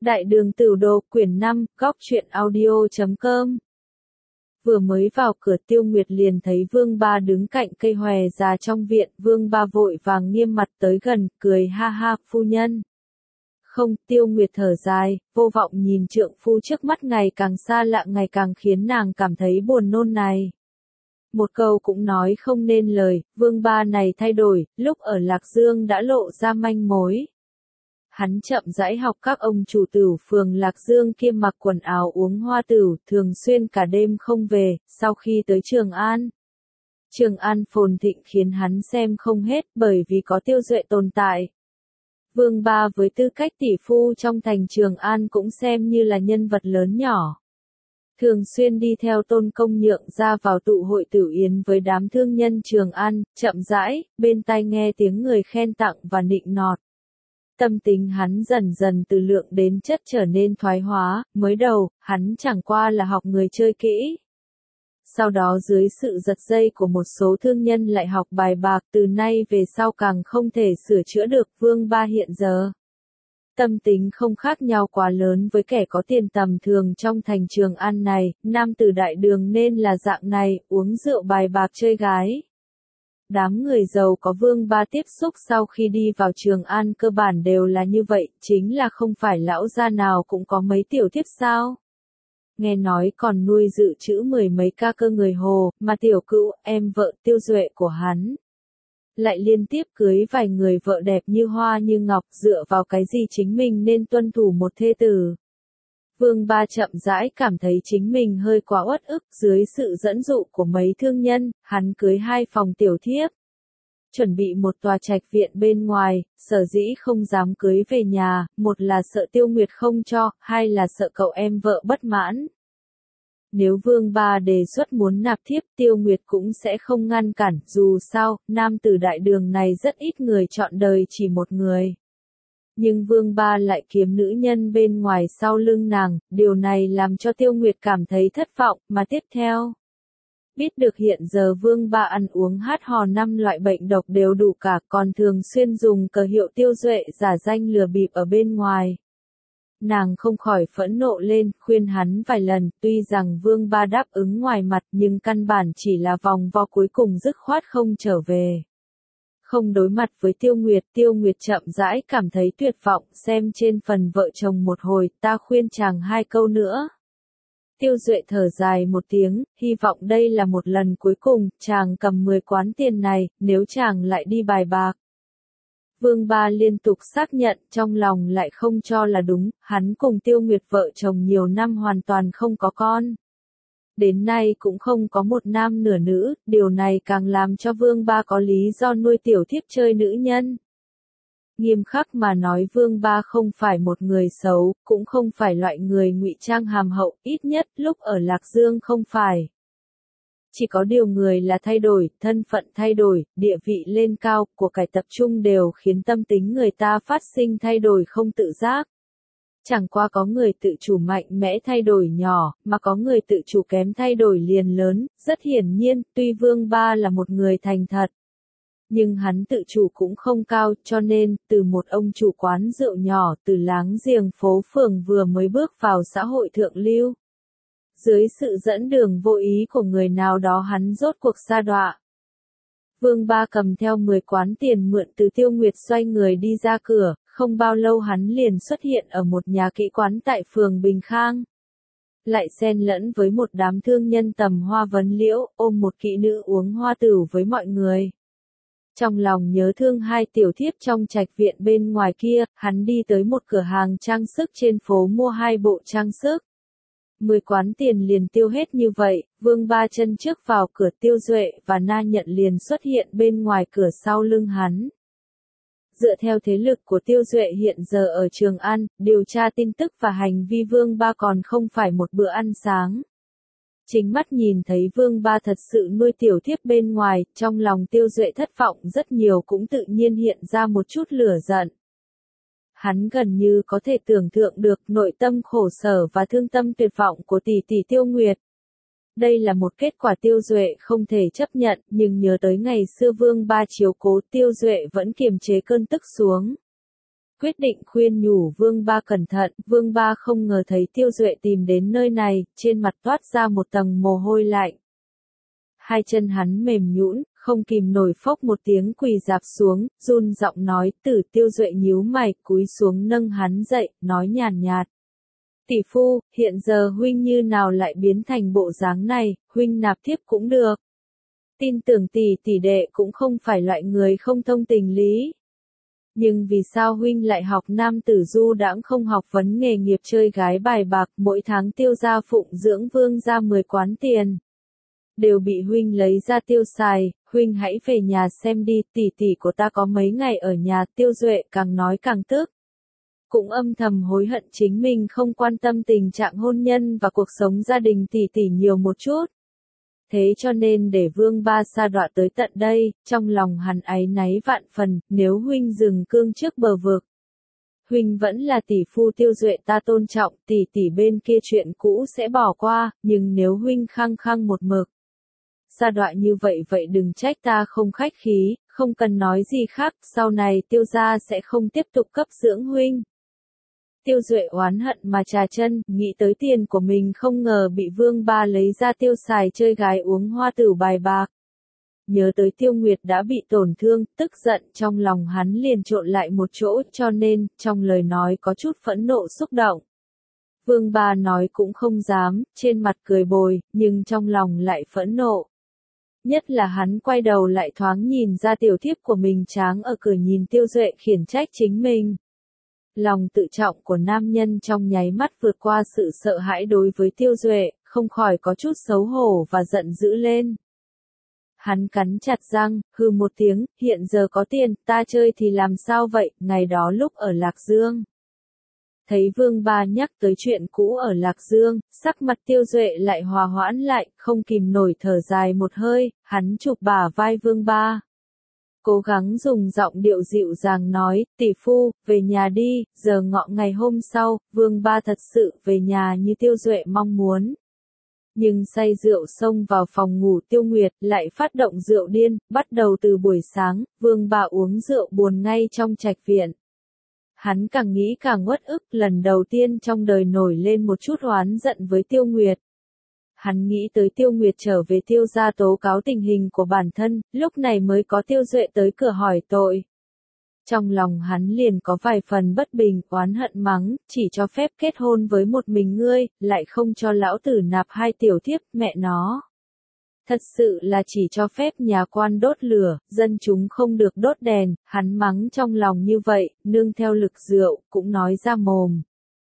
Đại đường Tửu Đồ quyển 5, góc truyện audio.com. Vừa mới vào cửa Tiêu Nguyệt liền thấy Vương Ba đứng cạnh cây hòe già trong viện, Vương Ba vội vàng nghiêm mặt tới gần, cười ha ha, phu nhân. Không, Tiêu Nguyệt thở dài, vô vọng nhìn trượng phu trước mắt ngày càng xa lạ ngày càng khiến nàng cảm thấy buồn nôn này. Một câu cũng nói không nên lời, Vương Ba này thay đổi, lúc ở Lạc Dương đã lộ ra manh mối. Hắn chậm rãi học các ông chủ tửu phường Lạc Dương kia mặc quần áo uống hoa tửu, thường xuyên cả đêm không về, sau khi tới Trường An. Trường An phồn thịnh khiến hắn xem không hết bởi vì có Tiêu Duệ tồn tại. Vương Ba với tư cách tỷ phu trong thành Trường An cũng xem như là nhân vật lớn nhỏ. Thường xuyên đi theo Tôn Công Nhượng ra vào tụ hội tửu yến với đám thương nhân Trường An, chậm rãi, bên tai nghe tiếng người khen tặng và nịnh nọt. Tâm tính hắn dần dần từ lượng đến chất trở nên thoái hóa, mới đầu, hắn chẳng qua là học người chơi kỹ. Sau đó dưới sự giật dây của một số thương nhân lại học bài bạc, từ nay về sau càng không thể sửa chữa được. Vương Ba hiện giờ. Tâm tính không khác nhau quá lớn với kẻ có tiền tầm thường trong thành Trường An này, nam tử đại đường nên là dạng này, uống rượu bài bạc chơi gái. Đám người giàu có Vương Ba tiếp xúc sau khi đi vào Trường An cơ bản đều là như vậy, chính là không phải lão gia nào cũng có mấy tiểu thiếp sao. Nghe nói còn nuôi dự trữ 10 mấy ca cơ người Hồ, mà tiểu cữu, em vợ Tiêu Duệ của hắn. Lại liên tiếp cưới vài người vợ đẹp như hoa như ngọc, dựa vào cái gì chính mình nên tuân thủ một thê tử. Vương Ba chậm rãi cảm thấy chính mình hơi quá uất ức, dưới sự dẫn dụ của mấy thương nhân, hắn cưới 2 phòng tiểu thiếp. Chuẩn bị một tòa trạch viện bên ngoài, sở dĩ không dám cưới về nhà, một là sợ Tiêu Nguyệt không cho, hai là sợ cậu em vợ bất mãn. Nếu Vương Ba đề xuất muốn nạp thiếp, Tiêu Nguyệt cũng sẽ không ngăn cản, dù sao, nam tử đại đường này rất ít người chọn đời chỉ một người. Nhưng Vương Ba lại kiếm nữ nhân bên ngoài sau lưng nàng, điều này làm cho Tiêu Nguyệt cảm thấy thất vọng, mà tiếp theo. Biết được hiện giờ Vương Ba ăn uống hát hò 5 loại bệnh độc đều đủ cả, còn thường xuyên dùng cờ hiệu Tiêu Duệ giả danh lừa bịp ở bên ngoài. Nàng không khỏi phẫn nộ lên, khuyên hắn vài lần, tuy rằng Vương Ba đáp ứng ngoài mặt nhưng căn bản chỉ là vòng vo cuối cùng dứt khoát không trở về. Không đối mặt với Tiêu Nguyệt chậm rãi cảm thấy tuyệt vọng, xem trên phần vợ chồng một hồi, ta khuyên chàng 2 câu nữa. Tiêu Duệ thở dài một tiếng, hy vọng đây là một lần cuối cùng, chàng cầm 10 quán tiền này, nếu chàng lại đi bài bạc. Vương Ba liên tục xác nhận, trong lòng lại không cho là đúng, hắn cùng Tiêu Nguyệt vợ chồng nhiều năm hoàn toàn không có con. Đến nay cũng không có một nam nửa nữ, điều này càng làm cho Vương Ba có lý do nuôi tiểu thiếp chơi nữ nhân. Nghiêm khắc mà nói Vương Ba không phải một người xấu, cũng không phải loại người ngụy trang hàm hậu, ít nhất lúc ở Lạc Dương không phải. Chỉ có điều người là thay đổi, thân phận thay đổi, địa vị lên cao, của cải tập trung đều khiến tâm tính người ta phát sinh thay đổi không tự giác. Chẳng qua có người tự chủ mạnh mẽ thay đổi nhỏ, mà có người tự chủ kém thay đổi liền lớn, rất hiển nhiên, tuy Vương Ba là một người thành thật. Nhưng hắn tự chủ cũng không cao, cho nên, từ một ông chủ quán rượu nhỏ từ láng giềng phố phường vừa mới bước vào xã hội thượng lưu. Dưới sự dẫn đường vô ý của người nào đó hắn rốt cuộc sa đọa. Vương Ba cầm theo 10 quán tiền mượn từ Tiêu Nguyệt xoay người đi ra cửa, không bao lâu hắn liền xuất hiện ở một nhà kỹ quán tại phường Bình Khang. Lại xen lẫn với một đám thương nhân tầm hoa vấn liễu, ôm một kỹ nữ uống hoa tửu với mọi người. Trong lòng nhớ thương 2 tiểu thiếp trong trạch viện bên ngoài kia, hắn đi tới một cửa hàng trang sức trên phố mua 2 bộ trang sức. 10 quán tiền liền tiêu hết như vậy, Vương Ba chân trước vào cửa Tiêu Duệ và Na Nhận liền xuất hiện bên ngoài cửa sau lưng hắn. Dựa theo thế lực của Tiêu Duệ hiện giờ ở Trường An, điều tra tin tức và hành vi Vương Ba còn không phải một bữa ăn sáng. Chính mắt nhìn thấy Vương Ba thật sự nuôi tiểu thiếp bên ngoài, trong lòng Tiêu Duệ thất vọng rất nhiều cũng tự nhiên hiện ra một chút lửa giận. Hắn gần như có thể tưởng tượng được nội tâm khổ sở và thương tâm tuyệt vọng của tỷ tỷ Tiêu Nguyệt. Đây là một kết quả Tiêu Duệ không thể chấp nhận, nhưng nhớ tới ngày xưa Vương Ba chiếu cố Tiêu Duệ vẫn kiềm chế cơn tức xuống. quyết định khuyên nhủ Vương Ba cẩn thận. Vương Ba không ngờ thấy Tiêu Duệ tìm đến nơi này, trên mặt toát ra một tầng mồ hôi lạnh. Hai chân hắn mềm nhũn, không kìm nổi phốc một tiếng quỳ rạp xuống, run giọng nói. Tử Tiêu Duệ nhíu mày, cúi xuống nâng hắn dậy, nói nhàn nhạt. Tỷ phu, hiện giờ huynh như nào lại biến thành bộ dáng này, huynh nạp thiếp cũng được. Tin tưởng tỷ đệ cũng không phải loại người không thông tình lý. Nhưng vì sao huynh lại học nam tử du đãng không học vấn nghề nghiệp chơi gái bài bạc, mỗi tháng Tiêu gia phụng dưỡng Vương gia 10 quán tiền. Đều bị huynh lấy ra tiêu xài, huynh hãy về nhà xem đi, tỷ của ta có mấy ngày ở nhà. Tiêu Duệ càng nói càng tức. Cũng âm thầm hối hận chính mình không quan tâm tình trạng hôn nhân và cuộc sống gia đình tỷ nhiều một chút. Thế cho nên để Vương Ba sa đọa tới tận đây, trong lòng hắn áy náy vạn phần. Nếu huynh dừng cương trước bờ vực, huynh vẫn là tỷ phu Tiêu Duệ ta tôn trọng, tỷ bên kia chuyện cũ sẽ bỏ qua, nhưng nếu huynh khăng khăng một mực sa đọa như vậy đừng trách ta không khách khí, không cần nói gì khác, sau này Tiêu gia sẽ không tiếp tục cấp dưỡng huynh. Tiêu Duệ oán hận mà trà chân, nghĩ tới tiền của mình không ngờ bị Vương Ba lấy ra tiêu xài chơi gái uống hoa tửu bài bạc. Nhớ tới Tiêu Nguyệt đã bị tổn thương, tức giận trong lòng hắn liền trộn lại một chỗ, cho nên, trong lời nói có chút phẫn nộ xúc động. Vương Ba nói cũng không dám, trên mặt cười bồi, nhưng trong lòng lại phẫn nộ. Nhất là hắn quay đầu lại thoáng nhìn ra tiểu thiếp của mình tráng ở cửa nhìn Tiêu Duệ khiển trách chính mình. Lòng tự trọng của nam nhân trong nháy mắt vượt qua sự sợ hãi đối với Tiêu Duệ, không khỏi có chút xấu hổ và giận dữ lên. Hắn cắn chặt răng, hừ một tiếng, hiện giờ có tiền, ta chơi thì làm sao vậy, ngày đó lúc ở Lạc Dương. Thấy Vương Ba nhắc tới chuyện cũ ở Lạc Dương, sắc mặt Tiêu Duệ lại hòa hoãn lại, không kìm nổi thở dài một hơi, hắn chụp bả vai Vương Ba. Cố gắng dùng giọng điệu dịu dàng nói, tỷ phu, về nhà đi. Giờ ngọ ngày hôm sau, Vương Ba thật sự về nhà như Tiêu Duệ mong muốn. Nhưng say rượu xông vào phòng ngủ Tiêu Nguyệt, lại phát động rượu điên, bắt đầu từ buổi sáng, Vương Ba uống rượu buồn ngay trong trạch viện. Hắn càng nghĩ càng uất ức, lần đầu tiên trong đời nổi lên một chút oán giận với Tiêu Nguyệt. Hắn nghĩ tới Tiêu Nguyệt trở về Tiêu gia tố cáo tình hình của bản thân, lúc này mới có Tiêu Duệ tới cửa hỏi tội. Trong lòng hắn liền có vài phần bất bình, oán hận mắng, chỉ cho phép kết hôn với một mình ngươi, lại không cho lão tử nạp hai tiểu thiếp, mẹ nó. Thật sự là chỉ cho phép nhà quan đốt lửa, dân chúng không được đốt đèn, hắn mắng trong lòng như vậy, nương theo lực rượu, cũng nói ra mồm.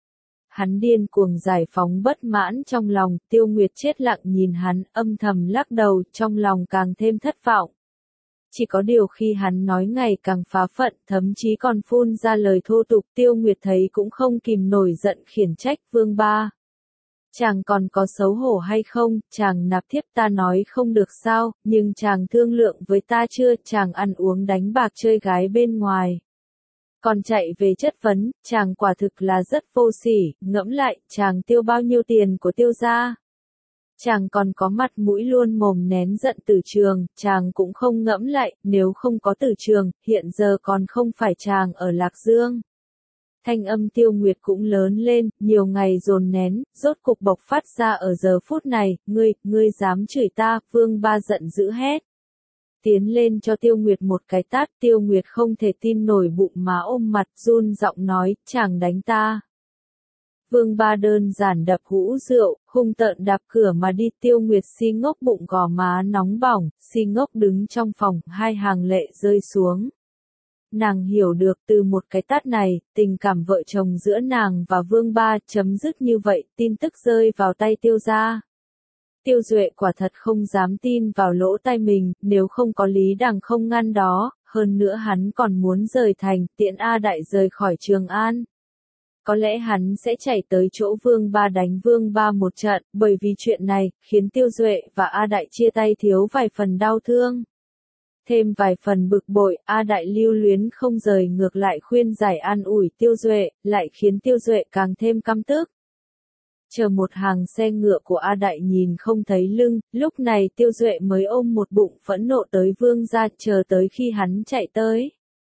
Hắn điên cuồng giải phóng bất mãn trong lòng, Tiêu Nguyệt chết lặng nhìn hắn, âm thầm lắc đầu, trong lòng càng thêm thất vọng. Chỉ có điều khi hắn nói ngày càng phá phận, thậm chí còn phun ra lời thô tục, Tiêu Nguyệt thấy cũng không kìm nổi giận khiển trách Vương Ba. Chàng còn có xấu hổ hay không, chàng nạp thiếp ta nói không được sao, nhưng chàng thương lượng với ta chưa, chàng ăn uống đánh bạc chơi gái bên ngoài. Còn chạy về chất vấn, chàng quả thực là rất vô sỉ, ngẫm lại, chàng tiêu bao nhiêu tiền của Tiêu gia. Chàng còn có mặt mũi luôn mồm nén giận Tử Trường, chàng cũng không ngẫm lại, nếu không có Tử Trường, hiện giờ còn không phải chàng ở Lạc Dương. Thanh âm Tiêu Nguyệt cũng lớn lên, nhiều ngày dồn nén, rốt cục bộc phát ra ở giờ phút này, ngươi dám chửi ta, Vương Ba giận dữ hét. Tiến lên cho Tiêu Nguyệt một cái tát, Tiêu Nguyệt không thể tin nổi bụng má ôm mặt, run giọng nói, chàng đánh ta. Vương Ba đơn giản đập hũ rượu, hung tợn đạp cửa mà đi. Tiêu Nguyệt si ngốc bụng gò má nóng bỏng, si ngốc đứng trong phòng, hai hàng lệ rơi xuống. Nàng hiểu được từ một cái tát này, tình cảm vợ chồng giữa nàng và Vương Ba chấm dứt như vậy, tin tức rơi vào tay Tiêu gia. Tiêu Duệ quả thật không dám tin vào lỗ tai mình, nếu không có Lý Đằng không ngăn đó, hơn nữa hắn còn muốn rời thành, tiễn A Đại rời khỏi Trường An. Có lẽ hắn sẽ chạy tới chỗ Vương Ba đánh Vương Ba một trận, bởi vì chuyện này, khiến Tiêu Duệ và A Đại chia tay thiếu vài phần đau thương. Thêm vài phần bực bội, A Đại lưu luyến không rời ngược lại khuyên giải an ủi Tiêu Duệ, lại khiến Tiêu Duệ càng thêm căm tức. Chờ một hàng xe ngựa của A Đại nhìn không thấy lưng, lúc này Tiêu Duệ mới ôm một bụng phẫn nộ tới Vương gia, chờ tới khi hắn chạy tới.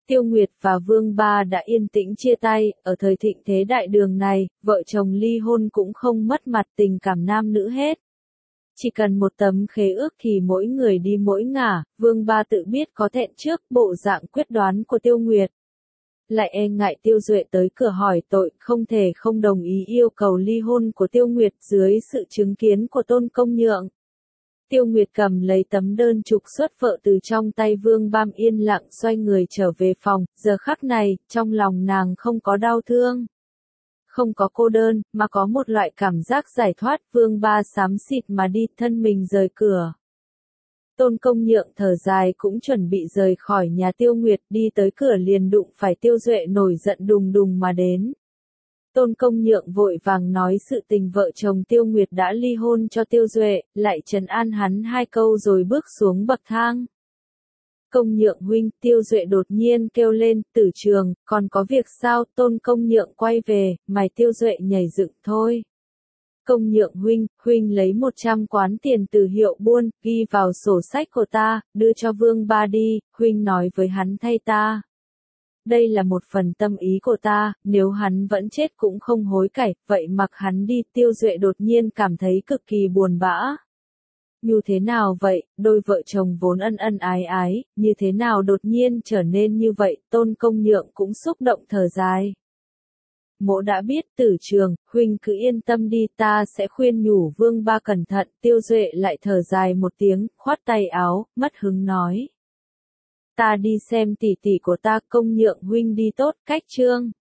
Tiêu Nguyệt và Vương Ba đã yên tĩnh chia tay, ở thời thịnh thế đại đường này, vợ chồng ly hôn cũng không mất mặt tình cảm nam nữ hết. Chỉ cần một tấm khế ước thì mỗi người đi mỗi ngả, Vương Ba tự biết có thẹn trước bộ dạng quyết đoán của Tiêu Nguyệt. Lại e ngại Tiêu Duệ tới cửa hỏi tội, không thể không đồng ý yêu cầu ly hôn của Tiêu Nguyệt dưới sự chứng kiến của Tôn Công Nhượng. Tiêu Nguyệt cầm lấy tấm đơn trục xuất vợ từ trong tay Vương Bam yên lặng xoay người trở về phòng, giờ khắc này, trong lòng nàng không có đau thương. Không có cô đơn, mà có một loại cảm giác giải thoát, Vương Ba xám xịt mà đi, thân mình rời cửa. Tôn Công Nhượng thở dài cũng chuẩn bị rời khỏi nhà Tiêu Nguyệt, đi tới cửa liền đụng phải Tiêu Duệ nổi giận đùng đùng mà đến. Tôn Công Nhượng vội vàng nói sự tình vợ chồng Tiêu Nguyệt đã ly hôn cho Tiêu Duệ, lại trấn an hắn hai câu rồi bước xuống bậc thang. Công Nhượng huynh, Tiêu Duệ đột nhiên kêu lên, Tử Trường, còn có việc sao? Tôn Công Nhượng quay về, mày Tiêu Duệ nhảy dựng thôi. Công Nhượng huynh lấy 100 quán tiền từ hiệu buôn, ghi vào sổ sách của ta, đưa cho Vương Ba đi, huynh nói với hắn thay ta. Đây là một phần tâm ý của ta, nếu hắn vẫn chết cũng không hối cải, vậy mặc hắn đi. Tiêu Duệ đột nhiên cảm thấy cực kỳ buồn bã. Như thế nào vậy, đôi vợ chồng vốn ân ân ái ái, như thế nào đột nhiên trở nên như vậy, Tôn Công Nhượng cũng xúc động thở dài. Mỗ đã biết Tử Trường, huynh cứ yên tâm đi, ta sẽ khuyên nhủ Vương Ba cẩn thận. Tiêu Duệ lại thở dài một tiếng, khoát tay áo, mất hứng nói. Ta đi xem tỷ tỷ của ta. Công Nhượng huynh đi tốt, cách chương.